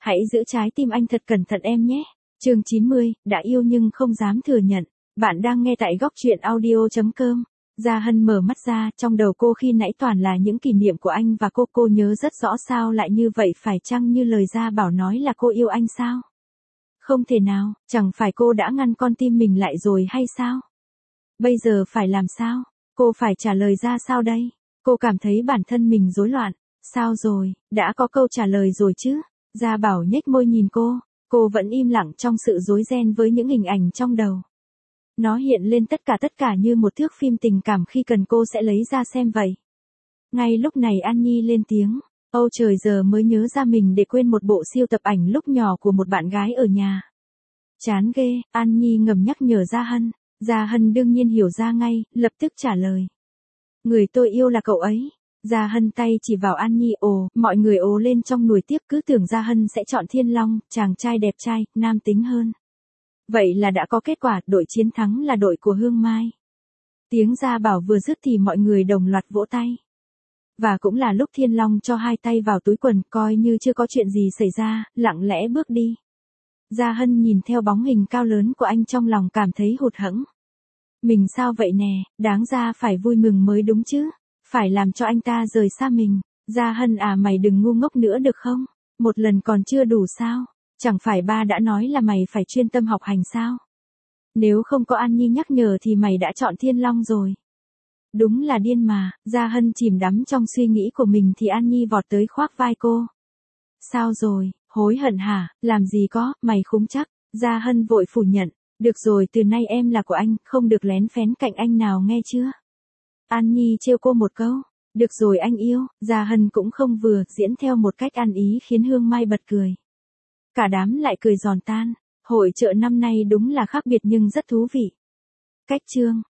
Hãy giữ trái tim anh thật cẩn thận em nhé. Chương 90, đã yêu nhưng không dám thừa nhận. Bạn đang nghe tại góc truyện audio.com. Gia Hân mở mắt ra, trong đầu cô khi nãy toàn là những kỷ niệm của anh và cô nhớ rất rõ sao lại như vậy, phải chăng như lời Gia Bảo nói là cô yêu anh sao? Không thể nào, chẳng phải cô đã ngăn con tim mình lại rồi hay sao? Bây giờ phải làm sao? Cô phải trả lời ra sao đây? Cô cảm thấy bản thân mình rối loạn. Sao rồi, đã có câu trả lời rồi chứ? Gia Bảo nhếch môi nhìn cô vẫn im lặng trong sự rối ren với những hình ảnh trong đầu. Nó hiện lên tất cả như một thước phim tình cảm, khi cần cô sẽ lấy ra xem vậy. Ngay lúc này An Nhi lên tiếng, ôi trời, giờ mới nhớ ra mình để quên một bộ siêu tập ảnh lúc nhỏ của một bạn gái ở nhà. Chán ghê, An Nhi ngầm nhắc nhở Gia Hân đương nhiên hiểu ra ngay, lập tức trả lời. Người tôi yêu là cậu ấy. Gia Hân tay chỉ vào An Nhi, mọi người ồ lên trong nồi tiếc, cứ tưởng Gia Hân sẽ chọn Thiên Long, chàng trai đẹp trai, nam tính hơn. Vậy là đã có kết quả, đội chiến thắng là đội của Hương Mai. Tiếng Gia Bảo vừa dứt thì mọi người đồng loạt vỗ tay. Và cũng là lúc Thiên Long cho hai tay vào túi quần, coi như chưa có chuyện gì xảy ra, lặng lẽ bước đi. Gia Hân nhìn theo bóng hình cao lớn của anh trong lòng cảm thấy hụt hẫng. Mình sao vậy nè, đáng ra phải vui mừng mới đúng chứ. Phải làm cho anh ta rời xa mình. Gia Hân à, mày đừng ngu ngốc nữa được không? Một lần còn chưa đủ sao? Chẳng phải ba đã nói là mày phải chuyên tâm học hành sao? Nếu không có An Nhi nhắc nhở thì mày đã chọn Thiên Long rồi. Đúng là điên mà. Gia Hân chìm đắm trong suy nghĩ của mình thì An Nhi vọt tới khoác vai cô. Sao rồi, hối hận hả? Làm gì có, mày khúng chắc. Gia Hân vội phủ nhận. Được rồi, từ nay em là của anh, không được lén phén cạnh anh nào nghe chưa? An Nhi trêu cô một câu. Được rồi anh yêu. Gia Hân cũng không vừa, diễn theo một cách ăn ý khiến Hương Mai bật cười. Cả đám lại cười giòn tan. Hội chợ năm nay đúng là khác biệt nhưng rất thú vị. Cách chương.